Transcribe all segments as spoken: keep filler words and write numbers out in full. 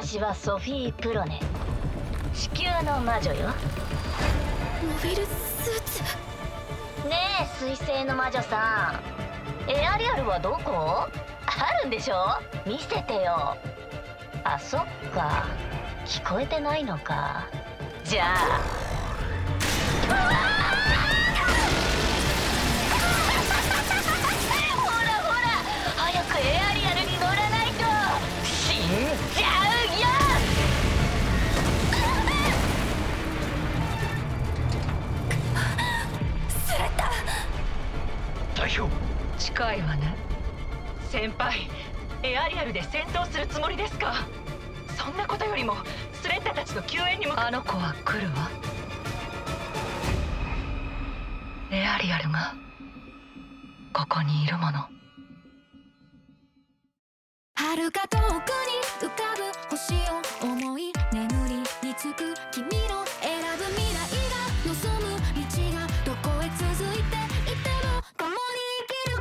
私はソフィー・プロネ、地球の魔女よ。 モビルスーツ。 ねえ水星の魔女さん、エアリアルはどこ？あるんでしょ？見せてよ。あ、そっか、聞こえてないのか。じゃあほらほら、早くエアリアルに乗らないと死んじゃうよ。 スレッタ代表。 近いわね。先輩、エアリアルで戦闘するつもりですか？そんなことよりもスレッタたちの救援に向か。あの子は来るわ。エアリアルがここにいるもの。 遥か遠くに浮かぶ星を思い、眠りにつく君の選ぶ未来が望む道がどこへ続いていても共に生きるから。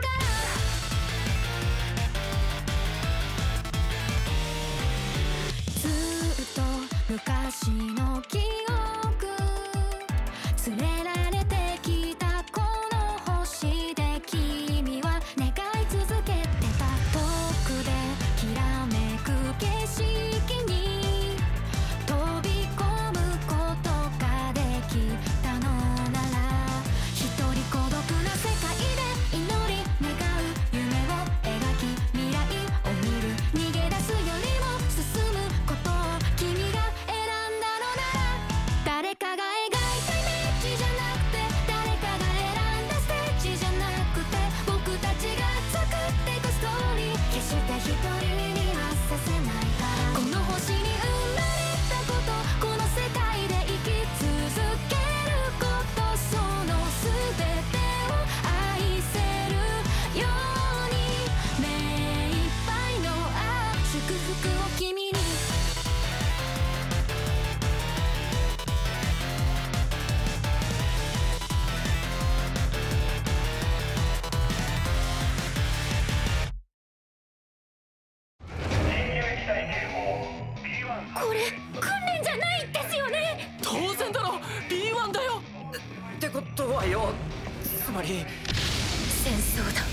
ずっと昔の記憶連れられてきたこの星で、君は願い続けてた。遠くできらめく景色に飛び込むことができたのなら、一人孤独な世界で祈り願う夢を描き、未来を見る。逃げ出すよりも進むことを君が選んだのなら、誰かが描いたイメージじゃなくて、誰かが選んだステージじゃなくて、僕たちが作っていくストーリー、決して一人にはさせないから。この星に生まれたこと、この世界で生き続けること、その全てを愛せるように、目いっぱいのあ祝福を君に。これ訓練じゃないですよね。 当然だろ。 ビーワン だよ。ってことはよ、つまり戦争だ。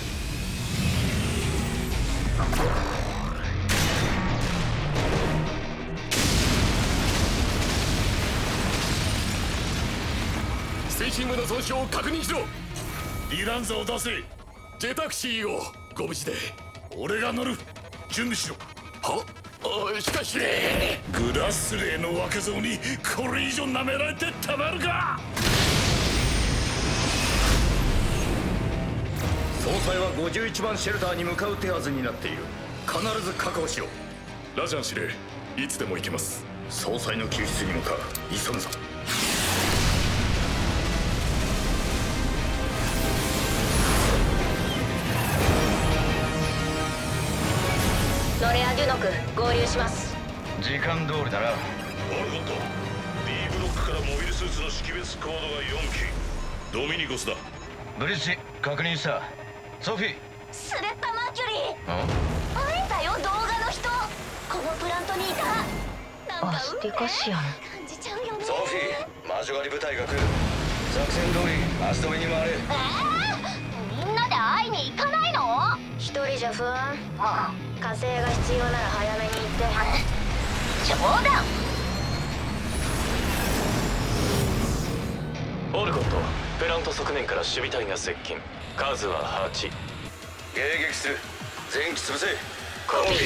推進部の損傷を確認しろ。リランザを出せ。ジェタクシーをご無事で。俺が乗る。準備しろ。はあ、しかしグラスレーの若造にこれ以上舐められてたまるか。 総裁はごじゅういちばんシェルターに向かう手はずになっている。必ず確保しろ。 ラジャン司令、いつでも行けます。 総裁の救出に向かう。急ぐぞ。 ノレア・デュノク合流します。 時間通りだな。 オルコット、 B ブロックからモビルスーツの識別コードがよんき。ドミニコスだ。 ブリッジ確認した。ソフィー。 スレッタ・マーキュリー。 あ会えたよ、動画の人。このプラントにいた。なんかアスティカシアン。 感じちゃうよね。 ソフィー、魔女狩り部隊が来る。作戦通り足止めに回れ。 えー、みんなで会いに行かないの？一人じゃ不安。火星が必要なら早めに行って。冗談。 オルコット、プラント側面から守備隊が接近。数ははち。 迎撃する。全機潰せ。 コピ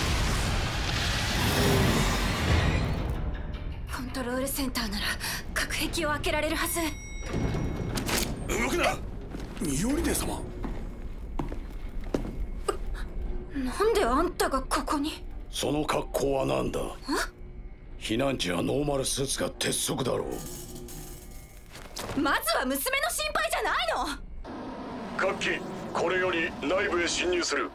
ー。 コントロールセンターなら隔壁を開けられるはず。 動くな、ミオリネ様。 なんであんたがここに？ その格好は何だ？避難時はノーマルスーツが鉄則だろう。 まずは娘の心配じゃないの？ 各機、これより内部へ侵入する。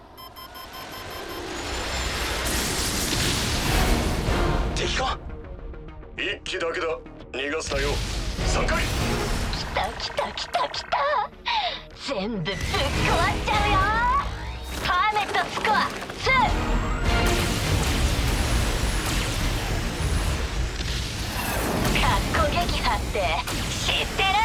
敵か？ 一機だけだ。逃がすなよ。さんかい。 来た来た来た来た。全部ぶっ壊しちゃうよ。ハーメットスコアツー。 っこ撃破って知ってる？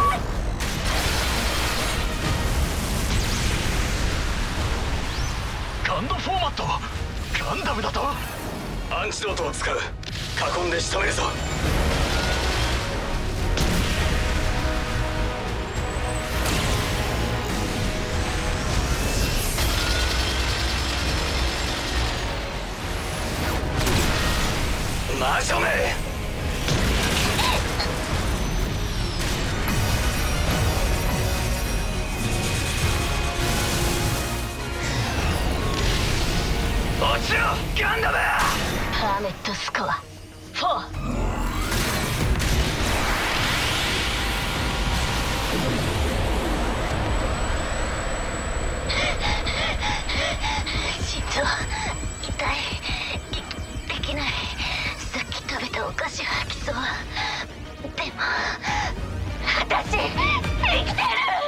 ガンドフォーマットガンダムだと？ アンチドートを使う。囲んで仕留めるぞ。魔女め！落ちろガンダム！ パーメットスコアフォー。心臓痛い。でできない。さっき食べたお菓子吐きそう。でも私生きてる。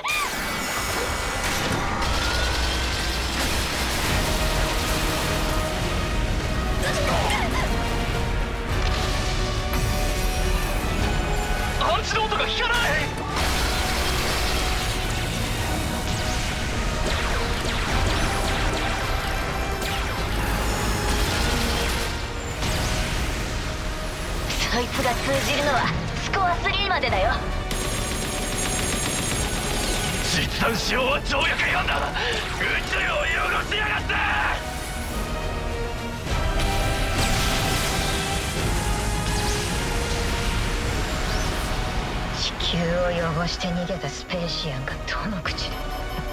アンチドートが効かない。 そいつが通じるのはスコアスリーまでだよ。 実弾使用は条約違反だ。宇宙を汚しやがって。 地球を汚して逃げたスペーシアンがどの口で。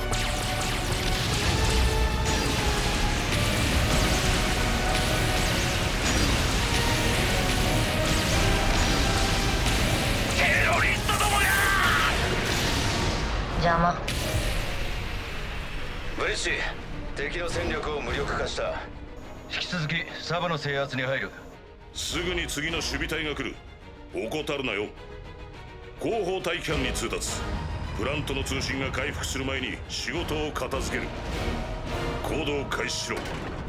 テロリストどもが！ 邪魔。 ブリッジ、敵の戦力を無力化した。引き続きサブの制圧に入る。 すぐに次の守備隊が来る。怠るなよ。後方待機班に通達。プラントの通信が回復する前に仕事を片付ける。行動開始しろ。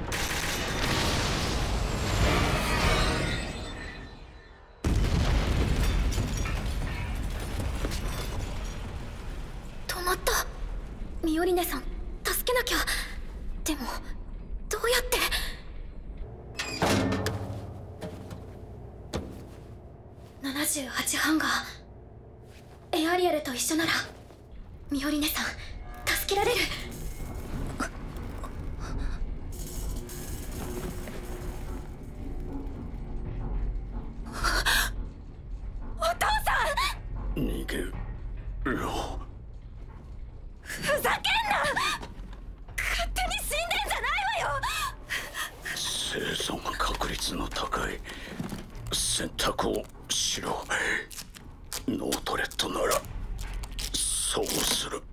止まった。ミオリネさん助けなきゃ。でもどうやって？ななじゅうはちハンガー。エアリアルと一緒ならミオリネさん助けられる。お父さん！ 逃げろ。 ふざけんな！勝手に死んでんじゃないわよ。 生存確率の高い選択をしろ。ノートレットならそうする。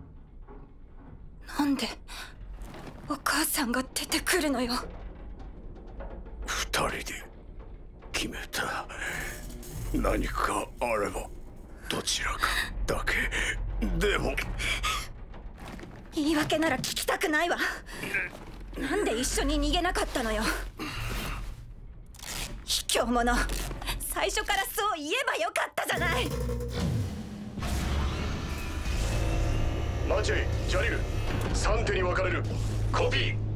なんでお母さんが出てくるのよ。 二人で決めた。何かあればどちらかだけでも。 言い訳なら聞きたくないわ。なんで一緒に逃げなかったのよ。卑怯者。最初からそう言えばよかったじゃない。 マチェイ、ジャリル、三手に分かれる。コピー。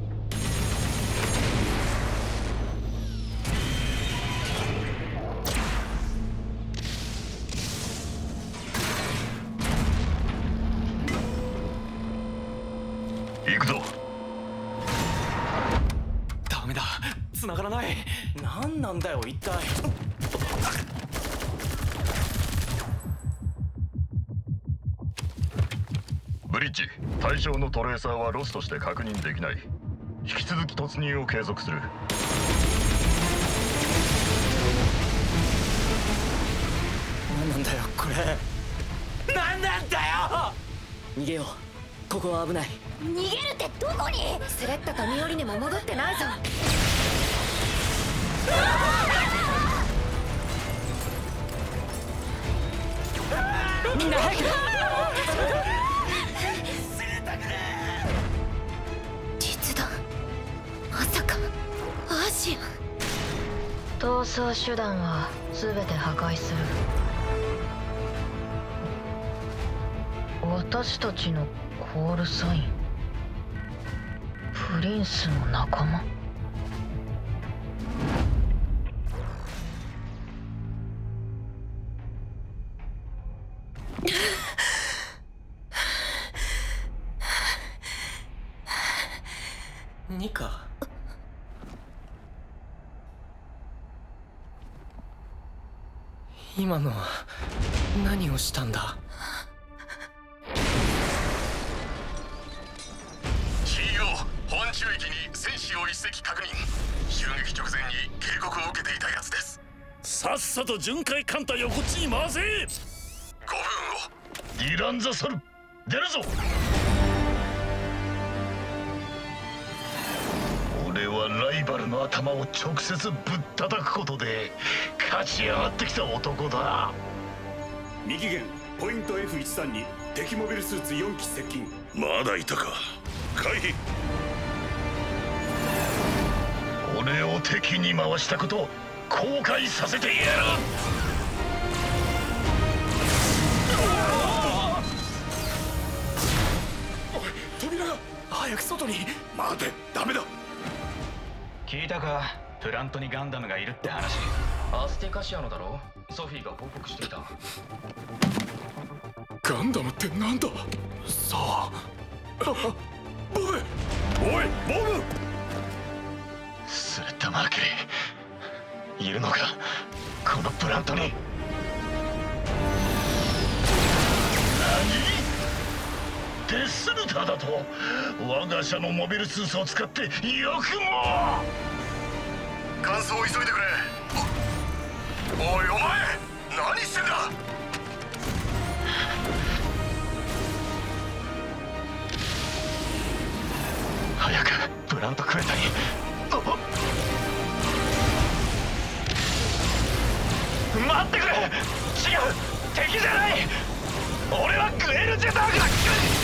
行くぞ。 ダメだ、繋がらない。何なんだよ一体。 ブリッジ、対象のトレーサーはロスとして確認できない。引き続き突入を継続する。 何なんだよこれ。何なんだよ。逃げよう。ここは危ない。 逃げるってどこに？スレッタとミオリネも戻ってないぞ。 みんな早く。 実弾。まさかアーシアン。 逃走手段は全て破壊する。私たちのコールサイン。プリンスの仲間。 ニカ。今のは何をしたんだ？ シーイーオー 本中域に戦士を一隻確認。襲撃直前に警告を受けていたやつです。さっさと巡回艦隊をこっちに回せ。ごふんを。ディランザソル出るぞ。俺はライバルの頭を直接ぶったたくことで勝ち上がってきた男だ。 右舷ポイント エフじゅうさん に敵モビルスーツよん機接近。 まだいたか。回避。俺を敵に回したこと後悔させてやる。 おい、扉が。早く外に。 待て、ダメだ。 聞いたか？プラントにガンダムがいるって話。アステカシアのだろ？ソフィーが報告していた。 ガンダムってなんだ？さあ。ボブ！おい、ボブ！スレッタ・マーキュリーいるのか、このプラントに。何？デスルターだと？我が社のモビルスーツを使ってよくも。乾燥を急いでくれ。おいお前、何してんだ。早くプラントクエタに。待ってくれ。違う、敵じゃない。俺はグエル・ジェタークだ。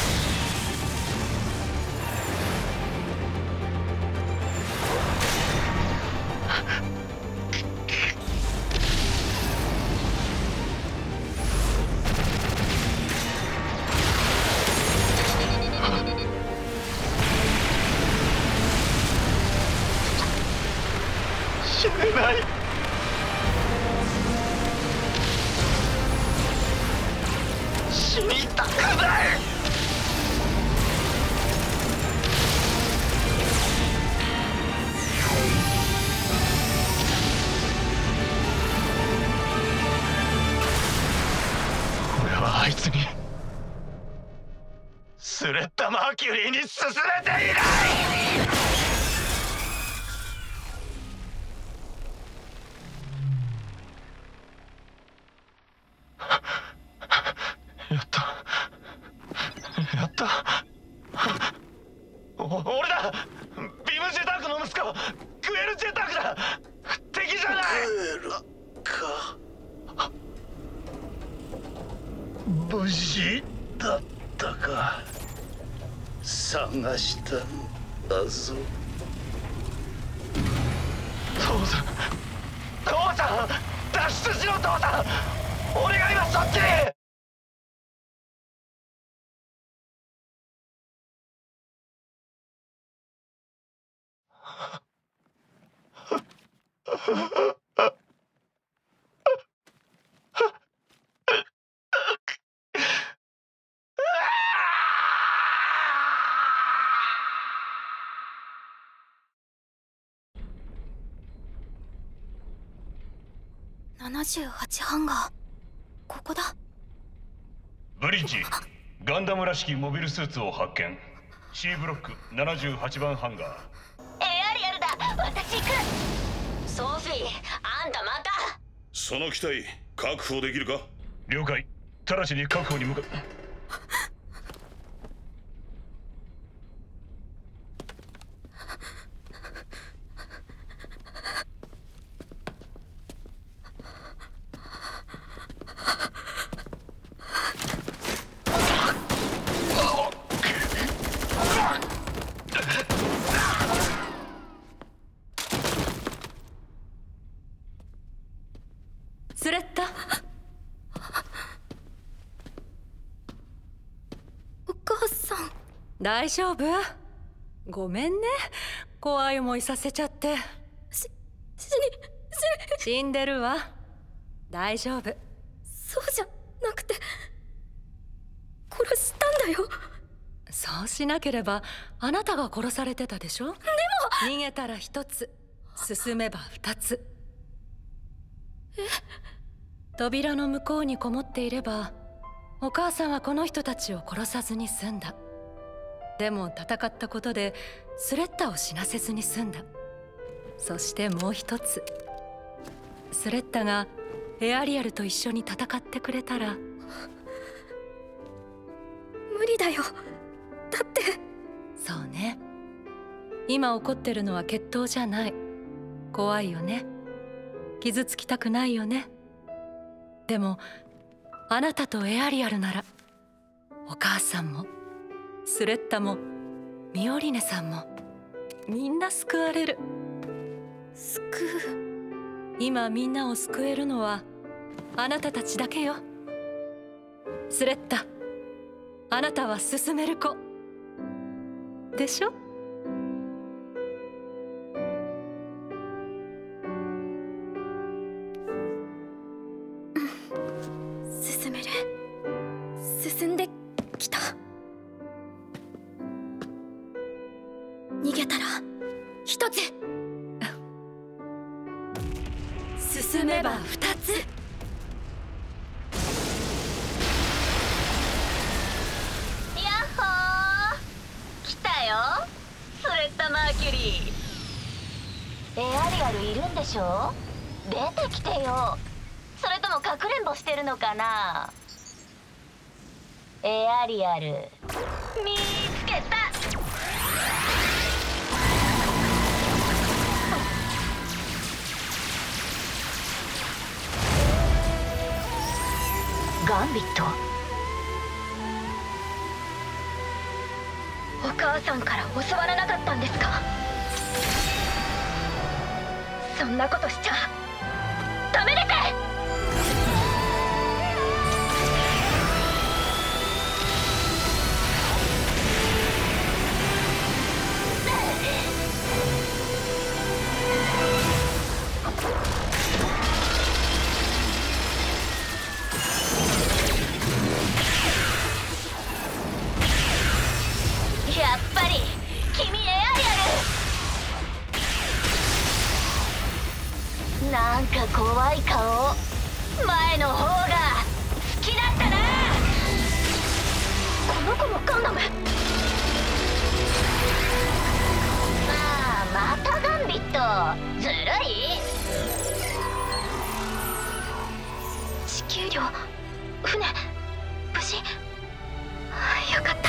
死ねない。死にたくない。俺はあいつにスレッタ・マーキュリーに進めていない。やったやったお俺だ。ビム・ジェタークの息子グエル・ジェタークだ。敵じゃない。グエルか。無事だったか。探したんだぞ。父さん父さん脱出しろ。父さん俺が今そっちに。 ななじゅうはちハンガー、ここだ。 ブリッジ、ガンダムらしきモビルスーツを発見。 C ブロックななじゅうはちばんハンガー。 エアリアルだ。私行く。ソフィー、あんたまた。 その機体確保できるか？了解。直ちに確保に向かう。 大丈夫？ごめんね、怖い思いさせちゃって。 し、死に、死死んでるわ。大丈夫。 そうじゃなくて、殺したんだよ。 そうしなければあなたが殺されてたでしょ。でも逃げたら一つ、進めば二つ。 え？ 扉の向こうにこもっていればお母さんはこの人たちを殺さずに済んだ。でも戦ったことでスレッタを死なせずに済んだ。そしてもう一つ、スレッタがエアリアルと一緒に戦ってくれたら。 無理だよ。だって。 そうね、今起こってるのは決闘じゃない。怖いよね、傷つきたくないよね。でもあなたとエアリアルならお母さんもスレッタもミオリネさんもみんな救われる。 救う？ 今みんなを救えるのはあなたたちだけよ。スレッタ、あなたは進める子でしょ。 進める。進んできた。逃げたら一つ、進めば二つ。 やっほー、来たよスレッタ・マーキュリー。エアリアルいるんでしょ。出てきてよ。それともかくれんぼしてるのかな。エアリアル見つけた。ガンビット。 お母さんから教わらなかったんですか。そんなことしちゃダメです。 やっぱり君エアリアル。なんか怖い顔。前の方が好きだったな。 この子もガンダム。 まあまたガンビット。ずるい。 地球寮、船、無事。よかった。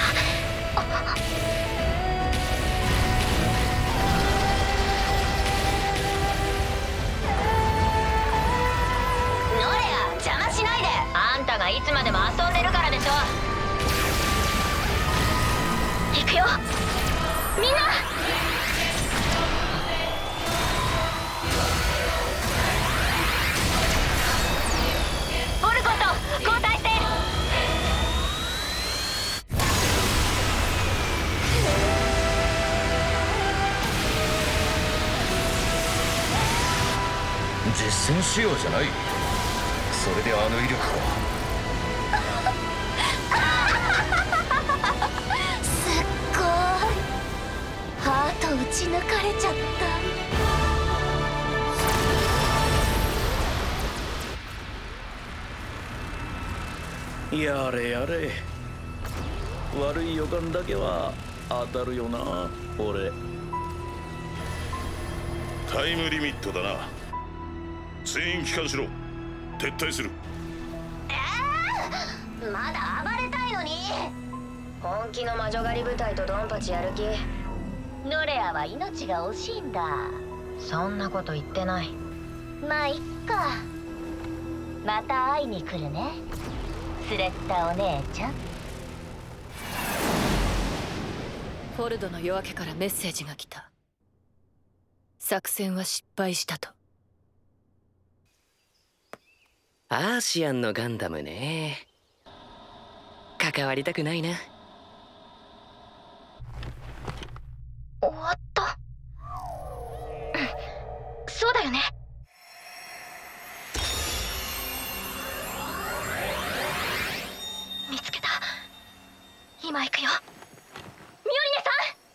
ノレア、邪魔しないで。あんたがいつまでも遊んでるからでしょ。 行くよみんな。 ボルコット交代して。 実戦仕様じゃない。それであの威力か。 すっごい。ハート打ち抜かれちゃった。 やれやれ、悪い予感だけは当たるよな俺。 タイムリミットだな。全員帰還しろ。撤退する。 えー、まだ暴れたいのに。本気の魔女狩り部隊とドンパチやる気。ノレアは命が惜しいんだ。そんなこと言ってない。まあいっか。また会いに来るねスレッタお姉ちゃん。 フォルドの夜明けからメッセージが来た。作戦は失敗したと。 アーシアンのガンダムね。関わりたくないな。 終わった。うん、そうだよね。見つけた。今行くよ、ミオリネさん。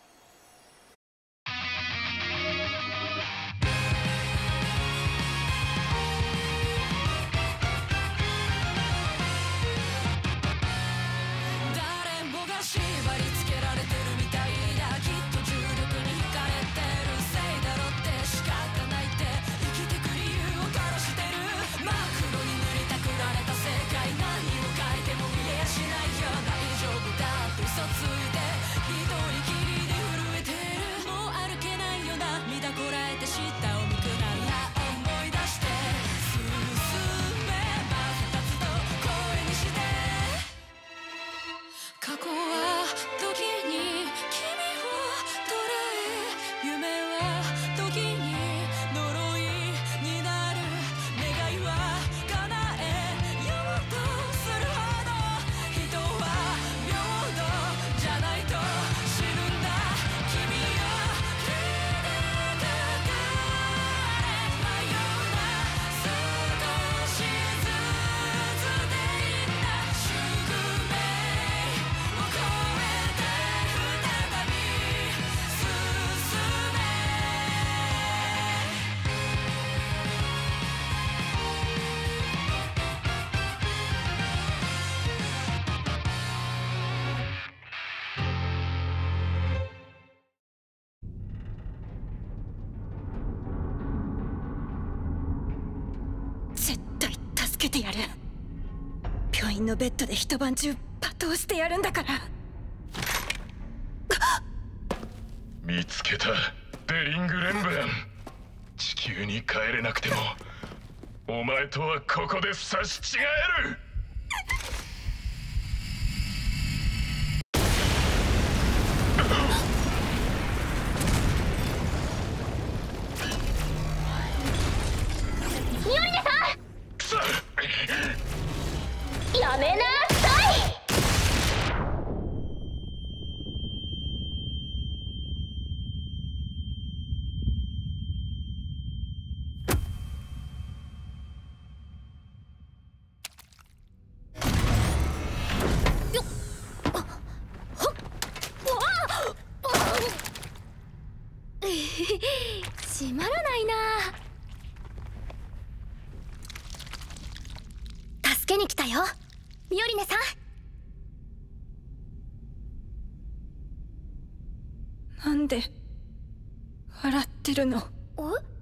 絶対助けてやる。病院のベッドで一晩中罵倒してやるんだから。 見つけた、デリング・レンブラン。地球に帰れなくてもお前とはここで差し違える。 ミオリネさん、 くそ、 やめなさい。 閉まらないな。助けに来たよ、ミオリネさん。なんで笑ってるの？え？